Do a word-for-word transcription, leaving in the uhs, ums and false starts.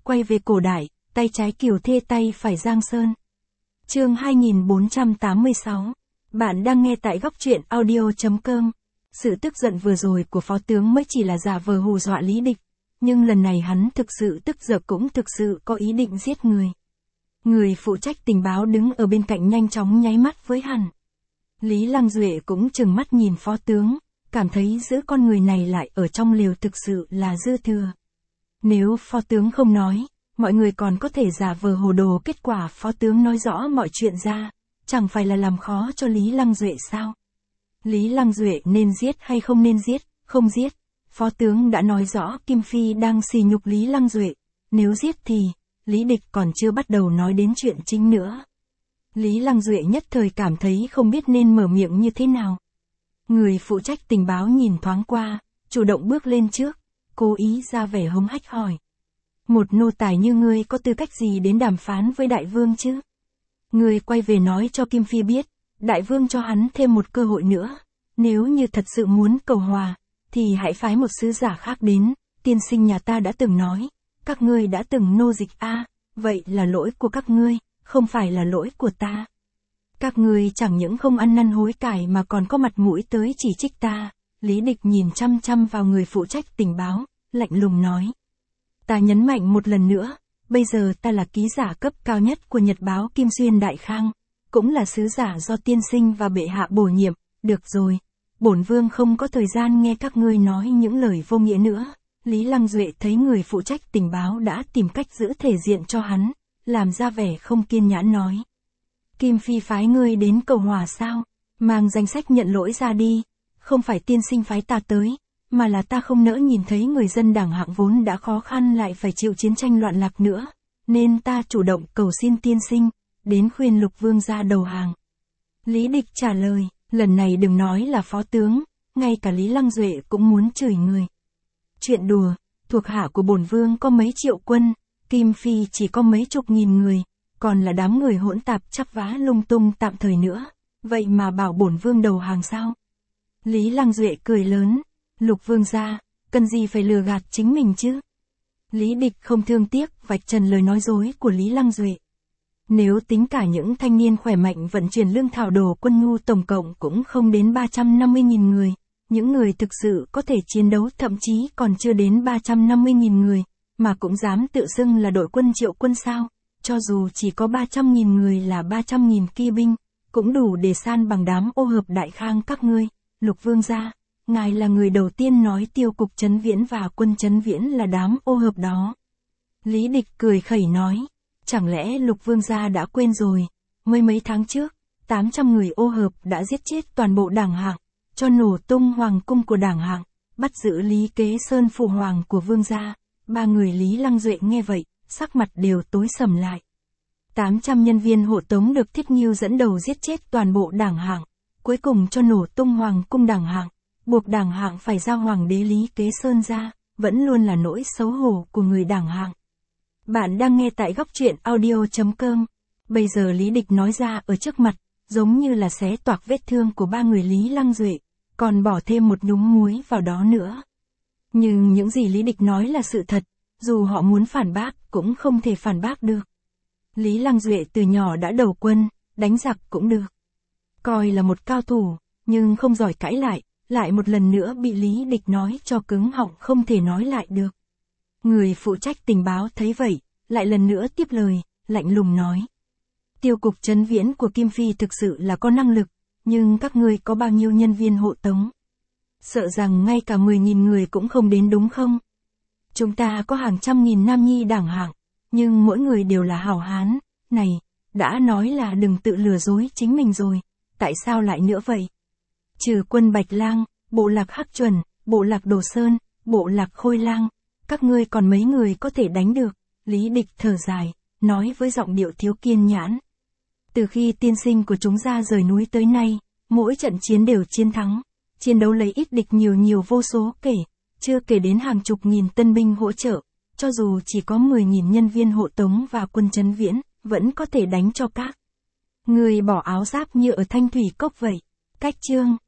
quay về cổ đại, tay trái Kiều Thê tay phải Giang Sơn. Chương hai nghìn bốn trăm tám mươi sáu. Bạn đang nghe tại góc truyện audio chấm com. Sự tức giận vừa rồi của phó tướng mới chỉ là giả vờ hù dọa Lý Địch, nhưng lần này hắn thực sự tức giận, cũng thực sự có ý định giết người. Người phụ trách tình báo đứng ở bên cạnh nhanh chóng nháy mắt với hắn. Lý Lăng Duệ cũng trừng mắt nhìn phó tướng, cảm thấy giữ con người này lại ở trong lều thực sự là dư thừa. Nếu phó tướng không nói, mọi người còn có thể giả vờ hồ đồ, kết quả phó tướng nói rõ mọi chuyện ra, chẳng phải là làm khó cho Lý Lăng Duệ sao? Lý Lăng Duệ nên giết hay không nên giết? Không giết. Phó tướng đã nói rõ Kim Phi đang sỉ nhục Lý Lăng Duệ, nếu giết thì, Lý Địch còn chưa bắt đầu nói đến chuyện chính nữa. Lý Lăng Duệ nhất thời cảm thấy không biết nên mở miệng như thế nào. Người phụ trách tình báo nhìn thoáng qua, chủ động bước lên trước, cố ý ra vẻ hống hách hỏi. Một nô tài như ngươi có tư cách gì đến đàm phán với đại vương chứ? Ngươi quay về nói cho Kim Phi biết, đại vương cho hắn thêm một cơ hội nữa. Nếu như thật sự muốn cầu hòa, thì hãy phái một sứ giả khác đến. Tiên sinh nhà ta đã từng nói, các ngươi đã từng nô dịch a, à, vậy là lỗi của các ngươi, không phải là lỗi của ta. Các ngươi chẳng những không ăn năn hối cải mà còn có mặt mũi tới chỉ trích ta. Lý Địch nhìn chăm chăm vào người phụ trách tình báo, lạnh lùng nói. Ta nhấn mạnh một lần nữa, bây giờ ta là ký giả cấp cao nhất của nhật báo Kim Xuyên Đại Khang, cũng là sứ giả do tiên sinh và bệ hạ bổ nhiệm. Được rồi, bổn vương không có thời gian nghe các ngươi nói những lời vô nghĩa nữa. Lý Lăng Duệ thấy người phụ trách tình báo đã tìm cách giữ thể diện cho hắn, làm ra vẻ không kiên nhẫn nói. Kim Phi phái ngươi đến cầu hòa sao? Mang danh sách nhận lỗi ra đi. Không phải tiên sinh phái ta tới, mà là ta không nỡ nhìn thấy người dân đảng hạng vốn đã khó khăn lại phải chịu chiến tranh loạn lạc nữa, nên ta chủ động cầu xin tiên sinh, đến khuyên Lục Vương gia đầu hàng. Lý Địch trả lời, lần này đừng nói là phó tướng, ngay cả Lý Lăng Duệ cũng muốn chửi người. Chuyện đùa, thuộc hạ của bổn vương có mấy triệu quân, Kim Phi chỉ có mấy chục nghìn người, còn là đám người hỗn tạp chắp vá lung tung tạm thời nữa, vậy mà bảo bổn vương đầu hàng sao? Lý Lăng Duệ cười lớn, Lục Vương gia, cần gì phải lừa gạt chính mình chứ? Lý Địch không thương tiếc vạch trần lời nói dối của Lý Lăng Duệ. Nếu tính cả những thanh niên khỏe mạnh vận chuyển lương thảo đồ quân nhu tổng cộng cũng không đến ba trăm năm mươi nghìn người, những người thực sự có thể chiến đấu thậm chí còn chưa đến ba trăm năm mươi nghìn người, mà cũng dám tự xưng là đội quân triệu quân sao? Cho dù chỉ có ba trăm nghìn người là ba trăm nghìn kỵ binh, cũng đủ để san bằng đám ô hợp Đại Khang các ngươi. Lục Vương gia, ngài là người đầu tiên nói Tiêu cục Trấn Viễn và quân Trấn Viễn là đám ô hợp đó. Lý Địch cười khẩy nói, chẳng lẽ Lục Vương gia đã quên rồi, mới mấy tháng trước, tám trăm người ô hợp đã giết chết toàn bộ đảng hạng, cho nổ tung hoàng cung của đảng hạng, bắt giữ Lý Kế Sơn phụ hoàng của Vương gia. Ba người Lý Lăng Duệ nghe vậy, sắc mặt đều tối sầm lại. tám trăm nhân viên hộ tống được Thiết Nghiêu dẫn đầu giết chết toàn bộ đảng hạng, cuối cùng cho nổ tung hoàng cung đảng hạng, buộc đảng hạng phải giao hoàng đế Lý Kế Sơn ra, vẫn luôn là nỗi xấu hổ của người đảng hạng. Bạn đang nghe tại góc truyện audio chấm com. Bây giờ Lý Địch nói ra ở trước mặt, giống như là xé toạc vết thương của ba người Lý Lăng Duệ, còn bỏ thêm một nhúng muối vào đó nữa. Nhưng những gì Lý Địch nói là sự thật, dù họ muốn phản bác cũng không thể phản bác được. Lý Lăng Duệ từ nhỏ đã đầu quân, đánh giặc cũng được. Coi là một cao thủ, nhưng không giỏi cãi lại, lại một lần nữa bị Lý Địch nói cho cứng họng không thể nói lại được. Người phụ trách tình báo thấy vậy, lại lần nữa tiếp lời, lạnh lùng nói. Tiêu cục Trấn Viễn của Kim Phi thực sự là có năng lực, nhưng các ngươi có bao nhiêu nhân viên hộ tống? Sợ rằng ngay cả mười nghìn người cũng không đến đúng không? Chúng ta có hàng trăm nghìn nam nhi đảng hạng, nhưng mỗi người đều là hảo hán. Này, đã nói là đừng tự lừa dối chính mình rồi, tại sao lại nữa vậy? Trừ quân Bạch Lang, bộ lạc Hắc Chuẩn, bộ lạc Đồ Sơn, bộ lạc Khôi Lang, các ngươi còn mấy người có thể đánh được? Lý Địch thở dài, nói với giọng điệu thiếu kiên nhẫn. Từ khi tiên sinh của chúng ra rời núi tới nay, mỗi trận chiến đều chiến thắng, chiến đấu lấy ít địch nhiều nhiều vô số kể, chưa kể đến hàng chục nghìn tân binh hỗ trợ, cho dù chỉ có mười nghìn nhân viên hộ tống và quân Trấn Viễn, vẫn có thể đánh cho các người bỏ áo giáp như ở Thanh Thủy Cốc vậy. Cách chương